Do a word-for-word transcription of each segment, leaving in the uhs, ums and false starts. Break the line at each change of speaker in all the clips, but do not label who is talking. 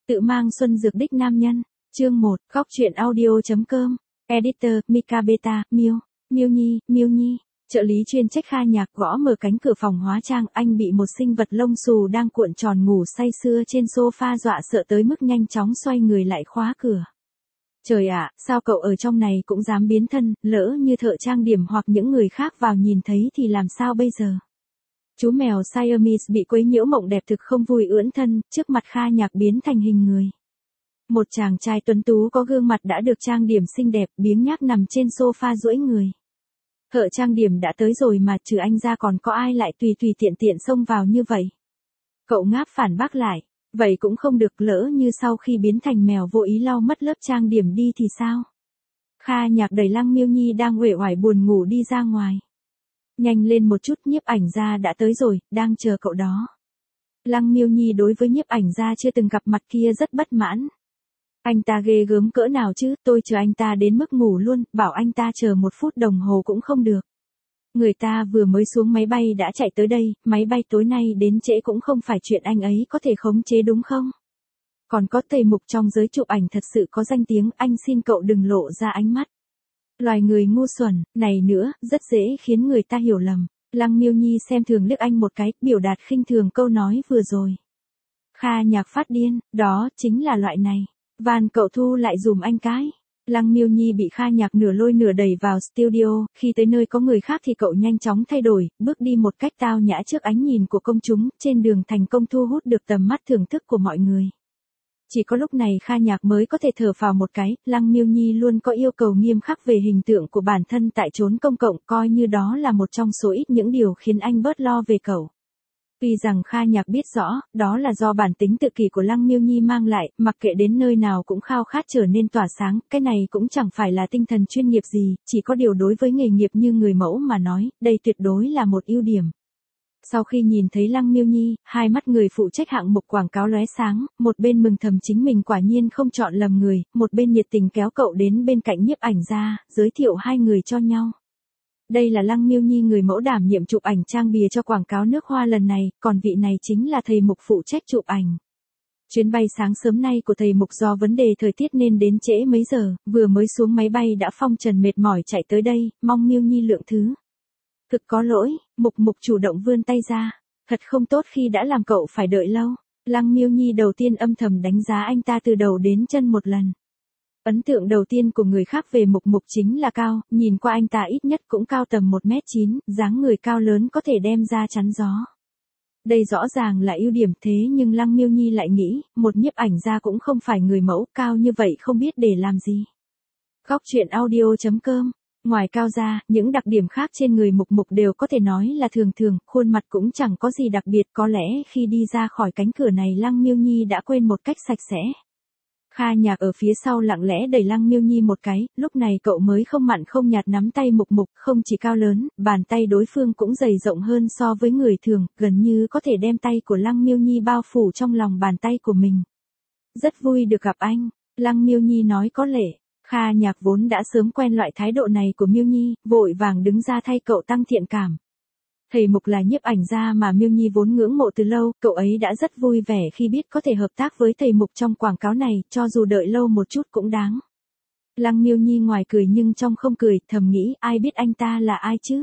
Tự mang xuân dược đích nam nhân. Chương một, góc truyện audio.com. Editor, Mika Beta, Miu. Miu Nhi, Miu Nhi. Trợ lý chuyên trách Kha Nhạc gõ mở cánh cửa phòng hóa trang, anh bị một sinh vật lông xù đang cuộn tròn ngủ say sưa trên sofa dọa sợ tới mức nhanh chóng xoay người lại khóa cửa. Trời ạ, sao cậu ở trong này cũng dám biến thân, lỡ như thợ trang điểm hoặc những người khác vào nhìn thấy thì làm sao bây giờ? Chú mèo Siamese bị quấy nhiễu mộng đẹp thực không vui ưỡn thân, trước mặt Kha Nhạc biến thành hình người. Một chàng trai tuấn tú có gương mặt đã được trang điểm xinh đẹp, biếng nhác nằm trên sofa duỗi người. Thợ trang điểm đã tới rồi mà, trừ anh ra còn có ai lại tùy tùy tiện tiện xông vào như vậy? Cậu ngáp phản bác lại, vậy cũng không được, lỡ như sau khi biến thành mèo vô ý lau mất lớp trang điểm đi thì sao? Kha Nhạc đẩy Lăng Miêu Nhi đang uể oải buồn ngủ đi ra ngoài. Nhanh lên một chút, nhiếp ảnh gia đã tới rồi, đang chờ cậu đó. Lăng Miêu Nhi đối với nhiếp ảnh gia chưa từng gặp mặt kia rất bất mãn. Anh ta ghê gớm cỡ nào chứ, tôi chờ anh ta đến mức ngủ luôn, bảo anh ta chờ một phút đồng hồ cũng không được. Người ta vừa mới xuống máy bay đã chạy tới đây, máy bay tối nay đến trễ cũng không phải chuyện anh ấy có thể khống chế đúng không? Còn có thầy mục trong giới chụp ảnh thật sự có danh tiếng, anh xin cậu đừng lộ ra ánh mắt. Loài người ngu xuẩn, này nữa, rất dễ khiến người ta hiểu lầm. Lăng Miêu Nhi xem thường liếc anh một cái, biểu đạt khinh thường câu nói vừa rồi. Kha Nhạc phát điên, đó chính là loại này. Van cậu thu lại dùm anh cái. Lăng Miêu Nhi bị Kha Nhạc nửa lôi nửa đẩy vào studio, khi tới nơi có người khác thì cậu nhanh chóng thay đổi, bước đi một cách tao nhã trước ánh nhìn của công chúng, trên đường thành công thu hút được tầm mắt thưởng thức của mọi người. Chỉ có lúc này Kha Nhạc mới có thể thở phào một cái, Lăng Miêu Nhi luôn có yêu cầu nghiêm khắc về hình tượng của bản thân tại chốn công cộng, coi như đó là một trong số ít những điều khiến anh bớt lo về cậu. Tuy rằng Kha Nhạc biết rõ, đó là do bản tính tự kỷ của Lăng Miêu Nhi mang lại, mặc kệ đến nơi nào cũng khao khát trở nên tỏa sáng, cái này cũng chẳng phải là tinh thần chuyên nghiệp gì, chỉ có điều đối với nghề nghiệp như người mẫu mà nói, đây tuyệt đối là một ưu điểm. Sau khi nhìn thấy Lăng Miêu Nhi, hai mắt người phụ trách hạng mục quảng cáo lóe sáng, một bên mừng thầm chính mình quả nhiên không chọn lầm người, một bên nhiệt tình kéo cậu đến bên cạnh nhiếp ảnh gia, giới thiệu hai người cho nhau. Đây là Lăng Miêu Nhi người mẫu đảm nhiệm chụp ảnh trang bìa cho quảng cáo nước hoa lần này, còn vị này chính là thầy mục phụ trách chụp ảnh. Chuyến bay sáng sớm nay của thầy mục do vấn đề thời tiết nên đến trễ mấy giờ, vừa mới xuống máy bay đã phong trần mệt mỏi chạy tới đây, mong Miêu Nhi lượng thứ. Thực có lỗi, mục mục chủ động vươn tay ra, thật không tốt khi đã làm cậu phải đợi lâu. Lăng Miêu Nhi đầu tiên âm thầm đánh giá anh ta từ đầu đến chân một lần. Ấn tượng đầu tiên của người khác về mục mục chính là cao, nhìn qua anh ta ít nhất cũng cao tầm một mét chín, dáng người cao lớn có thể đem ra chắn gió. Đây rõ ràng là ưu điểm, thế nhưng Lăng Miêu Nhi lại nghĩ, một nhiếp ảnh gia cũng không phải người mẫu, cao như vậy không biết để làm gì. Góc truyện audio.com. Ngoài cao ra, những đặc điểm khác trên người mục mục đều có thể nói là thường thường, khuôn mặt cũng chẳng có gì đặc biệt, có lẽ khi đi ra khỏi cánh cửa này Lăng Miêu Nhi đã quên một cách sạch sẽ. Kha Nhạc ở phía sau lặng lẽ đẩy Lăng Miêu Nhi một cái, lúc này cậu mới không mặn không nhạt nắm tay mục mục, không chỉ cao lớn, bàn tay đối phương cũng dày rộng hơn so với người thường, gần như có thể đem tay của Lăng Miêu Nhi bao phủ trong lòng bàn tay của mình. Rất vui được gặp anh, Lăng Miêu Nhi nói có lệ. Kha Nhạc vốn đã sớm quen loại thái độ này của Miêu Nhi, vội vàng đứng ra thay cậu tăng thiện cảm. Thầy mục là nhiếp ảnh gia mà Miêu Nhi vốn ngưỡng mộ từ lâu, cậu ấy đã rất vui vẻ khi biết có thể hợp tác với thầy mục trong quảng cáo này, cho dù đợi lâu một chút cũng đáng. Lăng Miêu Nhi ngoài cười nhưng trong không cười, thầm nghĩ ai biết anh ta là ai chứ?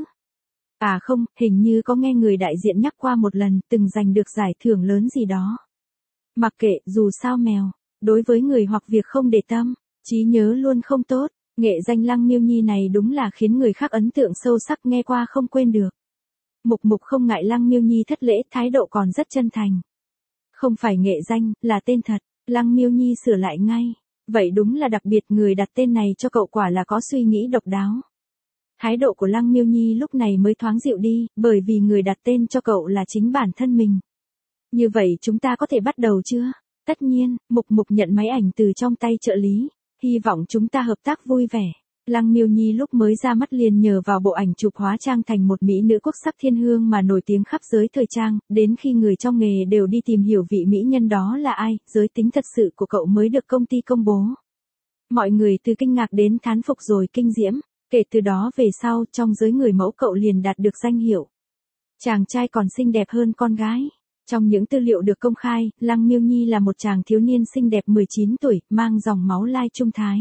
À không, hình như có nghe người đại diện nhắc qua một lần, từng giành được giải thưởng lớn gì đó. Mặc kệ, dù sao mèo, đối với người hoặc việc không để tâm, trí nhớ luôn không tốt, nghệ danh Lăng Miêu Nhi này đúng là khiến người khác ấn tượng sâu sắc, nghe qua không quên được. Mục mục không ngại Lăng Miêu Nhi thất lễ, thái độ còn rất chân thành. Không phải nghệ danh, là tên thật, Lăng Miêu Nhi sửa lại ngay. Vậy đúng là đặc biệt, người đặt tên này cho cậu quả là có suy nghĩ độc đáo. Thái độ của Lăng Miêu Nhi lúc này mới thoáng dịu đi, bởi vì người đặt tên cho cậu là chính bản thân mình. Như vậy chúng ta có thể bắt đầu chưa? Tất nhiên, mục mục nhận máy ảnh từ trong tay trợ lý. Hy vọng chúng ta hợp tác vui vẻ. Lăng Miêu Nhi lúc mới ra mắt liền nhờ vào bộ ảnh chụp hóa trang thành một mỹ nữ quốc sắc thiên hương mà nổi tiếng khắp giới thời trang, đến khi người trong nghề đều đi tìm hiểu vị mỹ nhân đó là ai, giới tính thật sự của cậu mới được công ty công bố. Mọi người từ kinh ngạc đến thán phục rồi kinh diễm, kể từ đó về sau trong giới người mẫu cậu liền đạt được danh hiệu. Chàng trai còn xinh đẹp hơn con gái. Trong những tư liệu được công khai, Lăng Miêu Nhi là một chàng thiếu niên xinh đẹp mười chín tuổi, mang dòng máu Lai Trung Thái.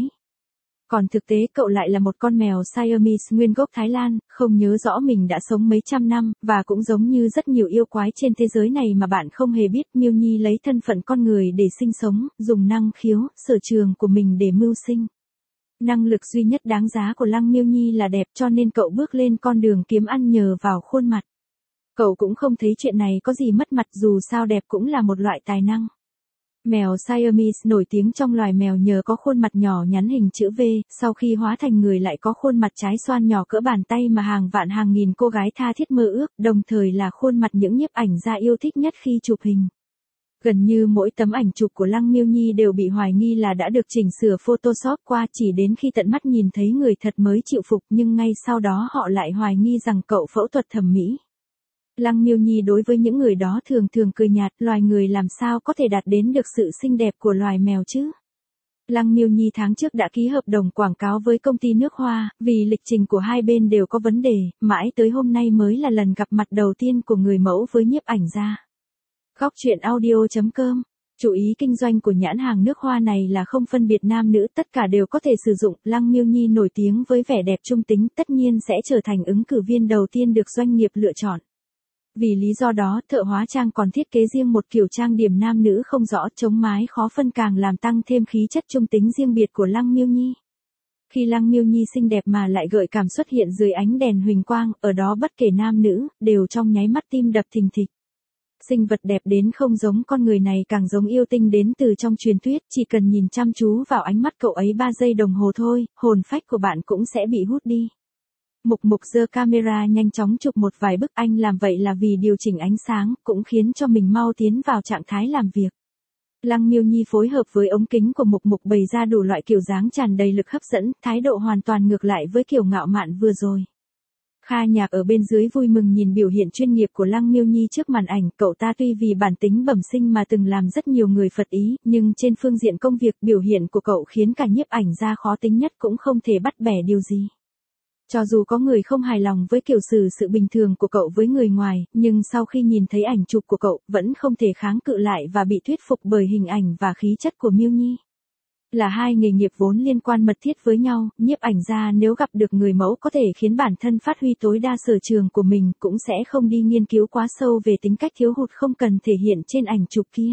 Còn thực tế cậu lại là một con mèo Siamese nguyên gốc Thái Lan, không nhớ rõ mình đã sống mấy trăm năm, và cũng giống như rất nhiều yêu quái trên thế giới này mà bạn không hề biết, Miêu Nhi lấy thân phận con người để sinh sống, dùng năng khiếu, sở trường của mình để mưu sinh. Năng lực duy nhất đáng giá của Lăng Miêu Nhi là đẹp, cho nên cậu bước lên con đường kiếm ăn nhờ vào khuôn mặt. Cậu cũng không thấy chuyện này có gì mất mặt, dù sao đẹp cũng là một loại tài năng. Mèo Siamese nổi tiếng trong loài mèo nhờ có khuôn mặt nhỏ nhắn hình chữ V, sau khi hóa thành người lại có khuôn mặt trái xoan nhỏ cỡ bàn tay mà hàng vạn hàng nghìn cô gái tha thiết mơ ước, đồng thời là khuôn mặt những nhiếp ảnh gia yêu thích nhất khi chụp hình. Gần như mỗi tấm ảnh chụp của Lăng Miêu Nhi đều bị hoài nghi là đã được chỉnh sửa Photoshop qua, chỉ đến khi tận mắt nhìn thấy người thật mới chịu phục, nhưng ngay sau đó họ lại hoài nghi rằng cậu phẫu thuật thẩm mỹ. Lăng Miêu Nhi đối với những người đó thường thường cười nhạt, loài người làm sao có thể đạt đến được sự xinh đẹp của loài mèo chứ. Lăng Miêu Nhi tháng trước đã ký hợp đồng quảng cáo với công ty nước Hoa, vì lịch trình của hai bên đều có vấn đề, mãi tới hôm nay mới là lần gặp mặt đầu tiên của người mẫu với nhiếp ảnh gia. Góc truyện audio chấm com. Chủ ý kinh doanh của nhãn hàng nước Hoa này là không phân biệt nam nữ, tất cả đều có thể sử dụng. Lăng Miêu Nhi nổi tiếng với vẻ đẹp trung tính, tất nhiên sẽ trở thành ứng cử viên đầu tiên được doanh nghiệp lựa chọn. Vì lý do đó, thợ hóa trang còn thiết kế riêng một kiểu trang điểm nam nữ không rõ, chống mái khó phân càng làm tăng thêm khí chất trung tính riêng biệt của Lăng Miêu Nhi. Khi Lăng Miêu Nhi xinh đẹp mà lại gợi cảm xuất hiện dưới ánh đèn huỳnh quang, ở đó bất kể nam nữ, đều trong nháy mắt tim đập thình thịch. Sinh vật đẹp đến không giống con người này càng giống yêu tinh đến từ trong truyền thuyết, chỉ cần nhìn chăm chú vào ánh mắt cậu ấy ba giây đồng hồ thôi, hồn phách của bạn cũng sẽ bị hút đi. Mục Mục giơ camera nhanh chóng chụp một vài bức, anh làm vậy là vì điều chỉnh ánh sáng, cũng khiến cho mình mau tiến vào trạng thái làm việc. Lăng Miêu Nhi phối hợp với ống kính của Mục Mục bày ra đủ loại kiểu dáng tràn đầy lực hấp dẫn, thái độ hoàn toàn ngược lại với kiểu ngạo mạn vừa rồi. Kha Nhạc ở bên dưới vui mừng nhìn biểu hiện chuyên nghiệp của Lăng Miêu Nhi trước màn ảnh, cậu ta tuy vì bản tính bẩm sinh mà từng làm rất nhiều người phật ý, nhưng trên phương diện công việc biểu hiện của cậu khiến cả nhiếp ảnh gia khó tính nhất cũng không thể bắt bẻ điều gì. Cho dù có người không hài lòng với kiểu xử sự bình thường của cậu với người ngoài, nhưng sau khi nhìn thấy ảnh chụp của cậu, vẫn không thể kháng cự lại và bị thuyết phục bởi hình ảnh và khí chất của Miêu Nhi. Là hai nghề nghiệp vốn liên quan mật thiết với nhau, nhiếp ảnh gia nếu gặp được người mẫu có thể khiến bản thân phát huy tối đa sở trường của mình, cũng sẽ không đi nghiên cứu quá sâu về tính cách thiếu hụt không cần thể hiện trên ảnh chụp kia.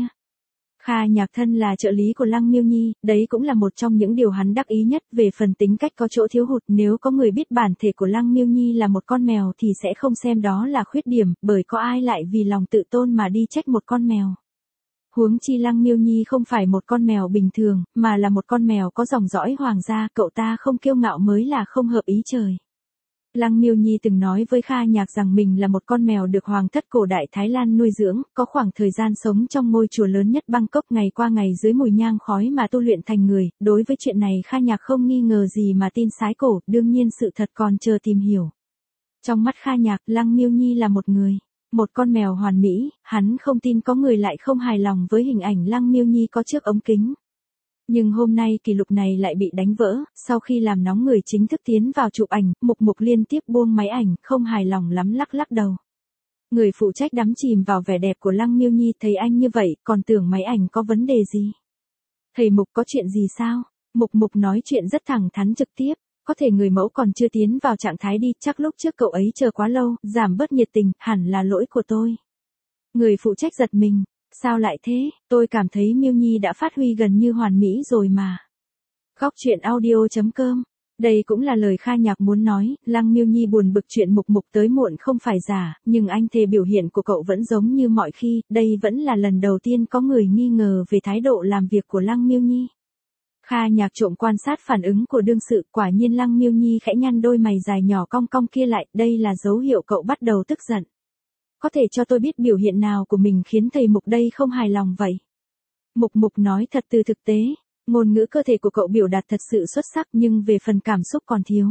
Kha Nhạc thân là trợ lý của Lăng Miêu Nhi, đấy cũng là một trong những điều hắn đắc ý nhất. Về phần tính cách có chỗ thiếu hụt, nếu có người biết bản thể của Lăng Miêu Nhi là một con mèo thì sẽ không xem đó là khuyết điểm, bởi có ai lại vì lòng tự tôn mà đi trách một con mèo. Huống chi Lăng Miêu Nhi không phải một con mèo bình thường, mà là một con mèo có dòng dõi hoàng gia, cậu ta không kiêu ngạo mới là không hợp ý trời. Lăng Miêu Nhi từng nói với Kha Nhạc rằng mình là một con mèo được hoàng thất cổ đại Thái Lan nuôi dưỡng, có khoảng thời gian sống trong ngôi chùa lớn nhất Bangkok, ngày qua ngày dưới mùi nhang khói mà tu luyện thành người. Đối với chuyện này Kha Nhạc không nghi ngờ gì mà tin sái cổ, đương nhiên sự thật còn chờ tìm hiểu. Trong mắt Kha Nhạc, Lăng Miêu Nhi là một người, một con mèo hoàn mỹ, hắn không tin có người lại không hài lòng với hình ảnh Lăng Miêu Nhi có trước ống kính. Nhưng hôm nay kỷ lục này lại bị đánh vỡ, sau khi làm nóng người chính thức tiến vào chụp ảnh, Mục Mục liên tiếp buông máy ảnh, không hài lòng lắm lắc lắc đầu. Người phụ trách đắm chìm vào vẻ đẹp của Lăng Miêu Nhi thấy anh như vậy, còn tưởng máy ảnh có vấn đề gì. Thầy Mục có chuyện gì sao? Mục Mục nói chuyện rất thẳng thắn trực tiếp, có thể người mẫu còn chưa tiến vào trạng thái đi, chắc lúc trước cậu ấy chờ quá lâu, giảm bớt nhiệt tình, hẳn là lỗi của tôi. Người phụ trách giật mình. Sao lại thế, tôi cảm thấy Miêu Nhi đã phát huy gần như hoàn mỹ rồi mà. Góc truyện audio chấm com. Đây cũng là lời Kha Nhạc muốn nói, Lăng Miêu Nhi buồn bực chuyện Mục Mục tới muộn không phải giả, nhưng anh thề biểu hiện của cậu vẫn giống như mọi khi, đây vẫn là lần đầu tiên có người nghi ngờ về thái độ làm việc của Lăng Miêu Nhi. Kha Nhạc trộm quan sát phản ứng của đương sự, quả nhiên Lăng Miêu Nhi khẽ nhăn đôi mày dài nhỏ cong cong kia lại, đây là dấu hiệu cậu bắt đầu tức giận. Có thể cho tôi biết biểu hiện nào của mình khiến thầy Mục đây không hài lòng vậy? Mục Mục nói thật từ thực tế, ngôn ngữ cơ thể của cậu biểu đạt thật sự xuất sắc nhưng về phần cảm xúc còn thiếu.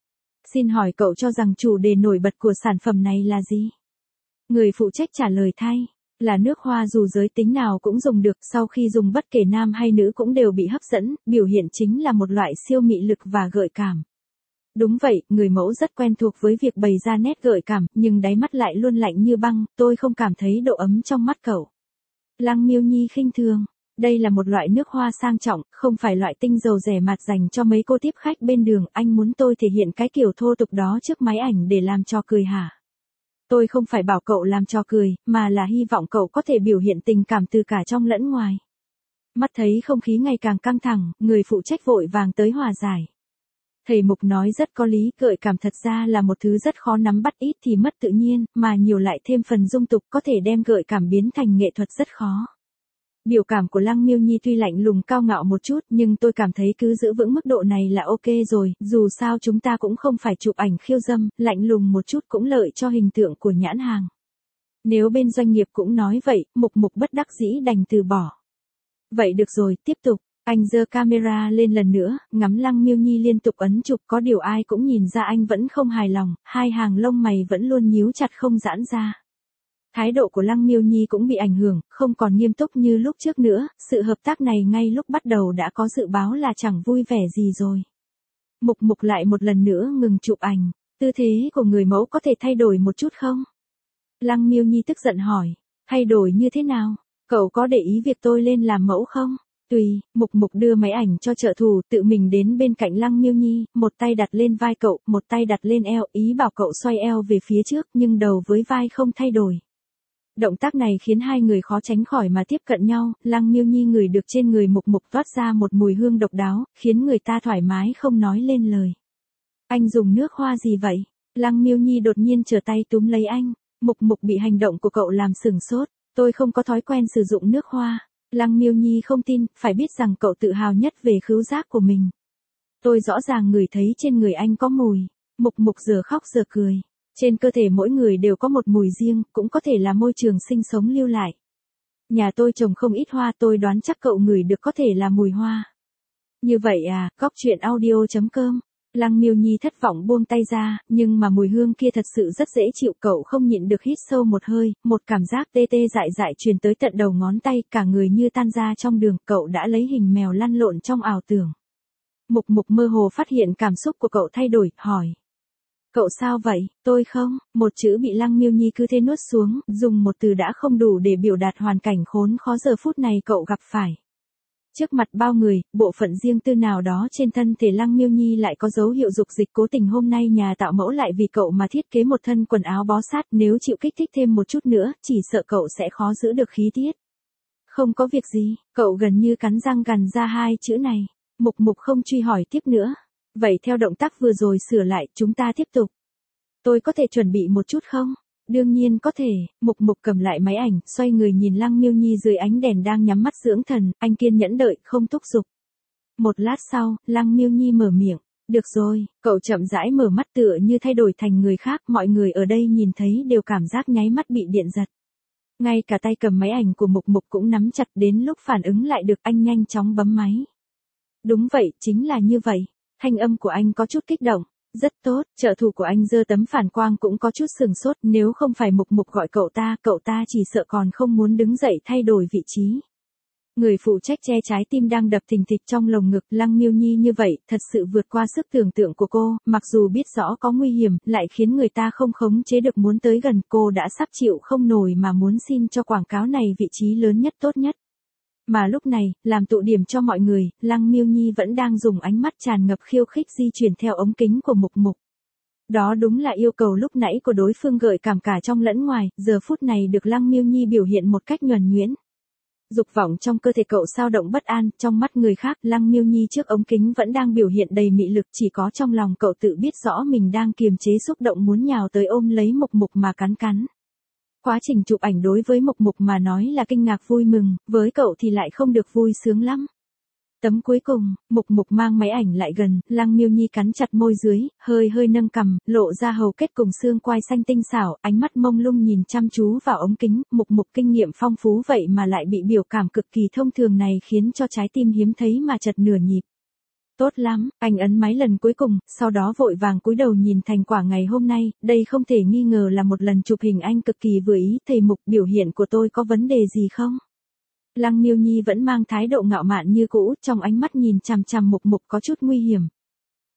Xin hỏi cậu cho rằng chủ đề nổi bật của sản phẩm này là gì? Người phụ trách trả lời thay, là nước hoa dù giới tính nào cũng dùng được, sau khi dùng bất kể nam hay nữ cũng đều bị hấp dẫn, biểu hiện chính là một loại siêu mị lực và gợi cảm. Đúng vậy, người mẫu rất quen thuộc với việc bày ra nét gợi cảm, nhưng đáy mắt lại luôn lạnh như băng, tôi không cảm thấy độ ấm trong mắt cậu. Lăng Miêu Nhi khinh thường. Đây là một loại nước hoa sang trọng, không phải loại tinh dầu rẻ mạt dành cho mấy cô tiếp khách bên đường. Anh muốn tôi thể hiện cái kiểu thô tục đó trước máy ảnh để làm trò cười hả? Tôi không phải bảo cậu làm trò cười, mà là hy vọng cậu có thể biểu hiện tình cảm từ cả trong lẫn ngoài. Mắt thấy không khí ngày càng căng thẳng, người phụ trách vội vàng tới hòa giải. Thầy Mục nói rất có lý, gợi cảm thật ra là một thứ rất khó nắm bắt, ít thì mất tự nhiên, mà nhiều lại thêm phần dung tục có thể đem gợi cảm biến thành nghệ thuật rất khó. Biểu cảm của Lăng Miêu Nhi tuy lạnh lùng cao ngạo một chút, nhưng tôi cảm thấy cứ giữ vững mức độ này là ok rồi, dù sao chúng ta cũng không phải chụp ảnh khiêu dâm, lạnh lùng một chút cũng lợi cho hình tượng của nhãn hàng. Nếu bên doanh nghiệp cũng nói vậy, Mục Mục bất đắc dĩ đành từ bỏ. Vậy được rồi, tiếp tục. Anh giơ camera lên lần nữa, ngắm Lăng Miêu Nhi liên tục ấn chụp, có điều ai cũng nhìn ra anh vẫn không hài lòng, hai hàng lông mày vẫn luôn nhíu chặt không giãn ra. Thái độ của Lăng Miêu Nhi cũng bị ảnh hưởng, không còn nghiêm túc như lúc trước nữa, sự hợp tác này ngay lúc bắt đầu đã có dự báo là chẳng vui vẻ gì rồi. Mục Mục lại một lần nữa ngừng chụp ảnh, tư thế của người mẫu có thể thay đổi một chút không? Lăng Miêu Nhi tức giận hỏi, thay đổi như thế nào? Cậu có để ý việc tôi lên làm mẫu không? Tùy, Mục Mục đưa máy ảnh cho trợ thủ, tự mình đến bên cạnh Lăng Miêu Nhi, một tay đặt lên vai cậu, một tay đặt lên eo, ý bảo cậu xoay eo về phía trước, nhưng đầu với vai không thay đổi. Động tác này khiến hai người khó tránh khỏi mà tiếp cận nhau, Lăng Miêu Nhi ngửi được trên người Mục Mục toát ra một mùi hương độc đáo, khiến người ta thoải mái không nói lên lời. Anh dùng nước hoa gì vậy? Lăng Miêu Nhi đột nhiên trở tay túm lấy anh, Mục Mục bị hành động của cậu làm sửng sốt, tôi không có thói quen sử dụng nước hoa. Lăng Miêu Nhi không tin, phải biết rằng cậu tự hào nhất về khứu giác của mình. Tôi rõ ràng ngửi thấy trên người anh có mùi. Mục Mục giờ khóc giờ cười. Trên cơ thể mỗi người đều có một mùi riêng, cũng có thể là môi trường sinh sống lưu lại. Nhà tôi trồng không ít hoa, tôi đoán chắc cậu ngửi được có thể là mùi hoa. Như vậy à, góc truyện audio chấm com. Lăng Miêu Nhi thất vọng buông tay ra, nhưng mà mùi hương kia thật sự rất dễ chịu, cậu không nhịn được hít sâu một hơi, một cảm giác tê tê dại dại truyền tới tận đầu ngón tay, cả người như tan ra trong đường, cậu đã lấy hình mèo lăn lộn trong ảo tưởng. Mục Mục mơ hồ phát hiện cảm xúc của cậu thay đổi, hỏi. Cậu sao vậy, tôi không, một chữ bị Lăng Miêu Nhi cứ thế nuốt xuống, dùng một từ đã không đủ để biểu đạt hoàn cảnh khốn khó giờ phút này cậu gặp phải. Trước mặt bao người, bộ phận riêng tư nào đó trên thân thể Lăng Miêu Nhi lại có dấu hiệu dục dịch, cố tình hôm nay nhà tạo mẫu lại vì cậu mà thiết kế một thân quần áo bó sát, nếu chịu kích thích thêm một chút nữa, chỉ sợ cậu sẽ khó giữ được khí tiết. Không có việc gì, cậu gần như cắn răng gằn ra hai chữ này. Mục Mục không truy hỏi tiếp nữa. Vậy theo động tác vừa rồi sửa lại, chúng ta tiếp tục. Tôi có thể chuẩn bị một chút không? Đương nhiên có thể. Mục Mục cầm lại máy ảnh, xoay người nhìn Lăng Miêu Nhi dưới ánh đèn đang nhắm mắt dưỡng thần, anh kiên nhẫn đợi, không thúc giục. Một lát sau, Lăng Miêu Nhi mở miệng. Được rồi, cậu chậm rãi mở mắt tựa như thay đổi thành người khác, mọi người ở đây nhìn thấy đều cảm giác nháy mắt bị điện giật. Ngay cả tay cầm máy ảnh của Mục Mục cũng nắm chặt, đến lúc phản ứng lại được anh nhanh chóng bấm máy. Đúng vậy, chính là như vậy. Thanh âm của anh có chút kích động. Rất tốt, trợ thủ của anh giơ tấm phản quang cũng có chút sừng sốt, nếu không phải Mục Mục gọi cậu ta, cậu ta chỉ sợ còn không muốn đứng dậy thay đổi vị trí. Người phụ trách che trái tim đang đập thình thịch trong lồng ngực, Lăng Miêu Nhi như vậy, thật sự vượt qua sức tưởng tượng của cô, mặc dù biết rõ có nguy hiểm, lại khiến người ta không khống chế được muốn tới gần, cô đã sắp chịu không nổi mà muốn xin cho quảng cáo này vị trí lớn nhất tốt nhất. Mà lúc này, làm tụ điểm cho mọi người, Lăng Miêu Nhi vẫn đang dùng ánh mắt tràn ngập khiêu khích di chuyển theo ống kính của Mục Mục. Đó đúng là yêu cầu lúc nãy của đối phương, gợi cảm cả trong lẫn ngoài, giờ phút này được Lăng Miêu Nhi biểu hiện một cách nhuần nhuyễn. Dục vọng trong cơ thể cậu sao động bất an, trong mắt người khác, Lăng Miêu Nhi trước ống kính vẫn đang biểu hiện đầy mị lực, chỉ có trong lòng cậu tự biết rõ mình đang kiềm chế xúc động muốn nhào tới ôm lấy Mục Mục mà cắn cắn. Quá trình chụp ảnh đối với Mục Mục mà nói là kinh ngạc vui mừng, với cậu thì lại không được vui sướng lắm. Tấm cuối cùng, Mục Mục mang máy ảnh lại gần, Lăng Miêu Nhi cắn chặt môi dưới, hơi hơi nâng cằm, lộ ra hầu kết cùng xương quai xanh tinh xảo, ánh mắt mông lung nhìn chăm chú vào ống kính, Mục Mục kinh nghiệm phong phú vậy mà lại bị biểu cảm cực kỳ thông thường này khiến cho trái tim hiếm thấy mà chật nửa nhịp. Tốt lắm, anh ấn máy lần cuối cùng, sau đó vội vàng cúi đầu nhìn thành quả ngày hôm nay, đây không thể nghi ngờ là một lần chụp hình anh cực kỳ vừa ý, thầy Mục, biểu hiện của tôi có vấn đề gì không? Lăng Miêu Nhi vẫn mang thái độ ngạo mạn như cũ, trong ánh mắt nhìn chằm chằm Mục Mục có chút nguy hiểm.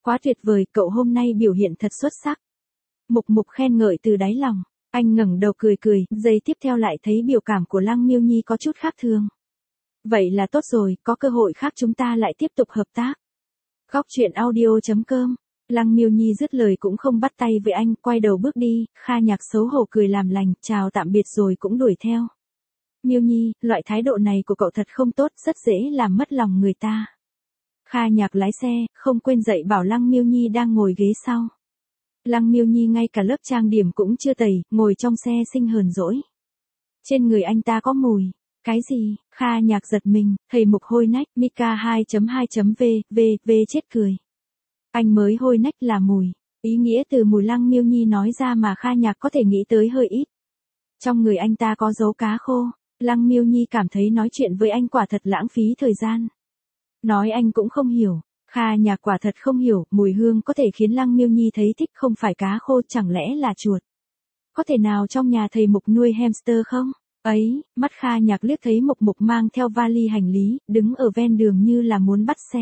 Quá tuyệt vời, cậu hôm nay biểu hiện thật xuất sắc. Mục Mục khen ngợi từ đáy lòng. Anh ngẩng đầu cười cười, giây tiếp theo lại thấy biểu cảm của Lăng Miêu Nhi có chút khác thường. Vậy là tốt rồi, có cơ hội khác chúng ta lại tiếp tục hợp tác. Góc truyện audio chấm com. Lăng Miêu Nhi dứt lời cũng không bắt tay với anh, quay đầu bước đi, Kha Nhạc xấu hổ cười làm lành, chào tạm biệt rồi cũng đuổi theo. Miêu Nhi, loại thái độ này của cậu thật không tốt, rất dễ làm mất lòng người ta. Kha Nhạc lái xe, không quên dạy bảo Lăng Miêu Nhi đang ngồi ghế sau. Lăng Miêu Nhi ngay cả lớp trang điểm cũng chưa tẩy, ngồi trong xe xinh hờn dỗi. Trên người anh ta có mùi. Cái gì? Kha Nhạc giật mình, thầy Mục hôi nách, Mika hai chấm hai chấm v, v, v chết cười. Anh mới hôi nách là mùi. Ý nghĩa từ mùi Lăng Miêu Nhi nói ra mà Kha Nhạc có thể nghĩ tới hơi ít. Trong người anh ta có dấu cá khô. Lăng Miêu Nhi cảm thấy nói chuyện với anh quả thật lãng phí thời gian. Nói anh cũng không hiểu. Kha Nhạc quả thật không hiểu, mùi hương có thể khiến Lăng Miêu Nhi thấy thích không phải cá khô, chẳng lẽ là chuột. Có thể nào trong nhà thầy Mục nuôi hamster không? Ấy, mắt Kha Nhạc liếc thấy Mục Mục mang theo vali hành lý, đứng ở ven đường như là muốn bắt xe.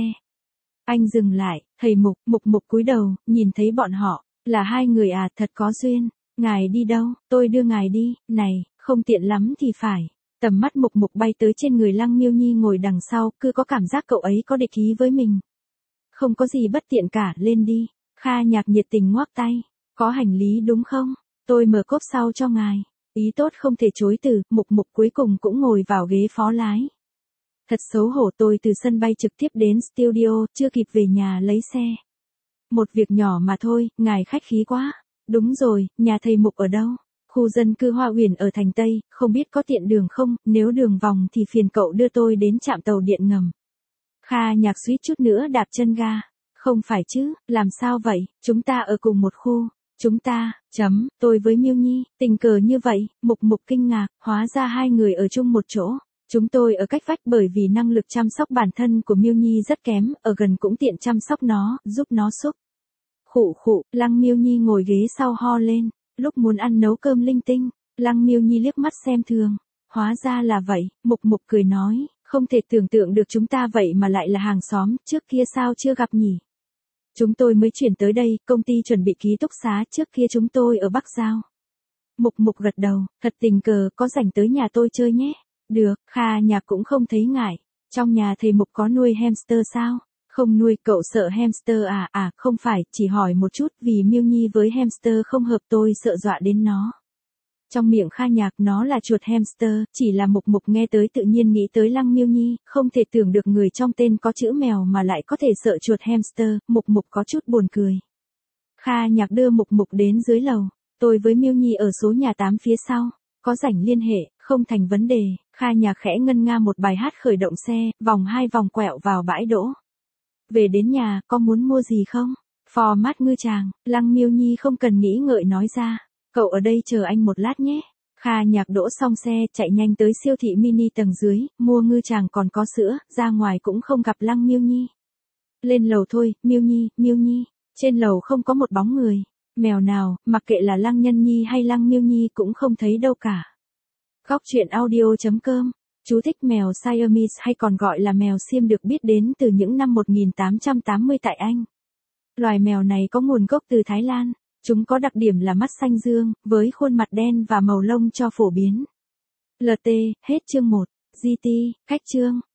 Anh dừng lại, thầy Mục, Mục Mục cúi đầu, nhìn thấy bọn họ, là hai người à, thật có duyên. Ngài đi đâu, tôi đưa ngài đi, này, không tiện lắm thì phải. Tầm mắt Mục Mục bay tới trên người Lăng Miêu Nhi ngồi đằng sau, cứ có cảm giác cậu ấy có địch ý với mình. Không có gì bất tiện cả, lên đi. Kha Nhạc nhiệt tình ngoắc tay. Có hành lý đúng không? Tôi mở cốp sau cho ngài. Ý tốt không thể chối từ, Mục Mục cuối cùng cũng ngồi vào ghế phó lái. Thật xấu hổ, tôi từ sân bay trực tiếp đến studio, chưa kịp về nhà lấy xe. Một việc nhỏ mà thôi, ngài khách khí quá. Đúng rồi, nhà thầy Mục ở đâu? Khu dân cư Hoa Uyển ở thành Tây, không biết có tiện đường không, nếu đường vòng thì phiền cậu đưa tôi đến trạm tàu điện ngầm. Kha Nhạc suýt chút nữa đạp chân ga. Không phải chứ, làm sao vậy, chúng ta ở cùng một khu. Chúng ta, chấm, tôi với Miêu Nhi, tình cờ như vậy, Mục Mục kinh ngạc, hóa ra hai người ở chung một chỗ. Chúng tôi ở cách vách bởi vì năng lực chăm sóc bản thân của Miêu Nhi rất kém, ở gần cũng tiện chăm sóc nó, giúp nó xúc. Khụ khụ, Lăng Miêu Nhi ngồi ghế sau ho lên, lúc muốn ăn nấu cơm linh tinh, Lăng Miêu Nhi liếc mắt xem thường. Hóa ra là vậy, Mục Mục cười nói, không thể tưởng tượng được chúng ta vậy mà lại là hàng xóm, trước kia sao chưa gặp nhỉ? Chúng tôi mới chuyển tới đây, công ty chuẩn bị ký túc xá, trước kia chúng tôi ở Bắc Giao. Mục Mục gật đầu, thật tình cờ, có rảnh tới nhà tôi chơi nhé. Được, Kha Nhạc cũng không thấy ngại. Trong nhà thầy Mục có nuôi hamster sao? Không nuôi, cậu sợ hamster à? À, không phải, chỉ hỏi một chút, vì Miêu Nhi với hamster không hợp, tôi sợ dọa đến nó. Trong miệng Kha Nhạc nó là chuột hamster, chỉ là Mục Mục nghe tới tự nhiên nghĩ tới Lăng Miêu Nhi, không thể tưởng được người trong tên có chữ mèo mà lại có thể sợ chuột hamster, Mục Mục có chút buồn cười. Kha Nhạc đưa Mục Mục đến dưới lầu, tôi với Miêu Nhi ở số nhà tám phía sau, có rảnh liên hệ, không thành vấn đề. Kha Nhạc khẽ ngân nga một bài hát khởi động xe, vòng hai vòng quẹo vào bãi đỗ. Về đến nhà, có muốn mua gì không? Phò mát ngư chàng, Lăng Miêu Nhi không cần nghĩ ngợi nói ra. Cậu ở đây chờ anh một lát nhé. Kha Nhạc đỗ xong xe, chạy nhanh tới siêu thị mini tầng dưới, mua ngư chàng còn có sữa, ra ngoài cũng không gặp Lăng Miêu Nhi. Lên lầu thôi, Miêu Nhi, Miêu Nhi. Trên lầu không có một bóng người. Mèo nào, mặc kệ là Lăng Nhân Nhi hay Lăng Miêu Nhi cũng không thấy đâu cả. Góc truyện audio chấm com. Chú thích mèo Siamese hay còn gọi là mèo xiêm được biết đến từ những năm một nghìn tám trăm tám mươi tại Anh. Loài mèo này có nguồn gốc từ Thái Lan. Chúng có đặc điểm là mắt xanh dương, với khuôn mặt đen và màu lông cho phổ biến. lờ tê, hết chương một. giê tê, cách chương.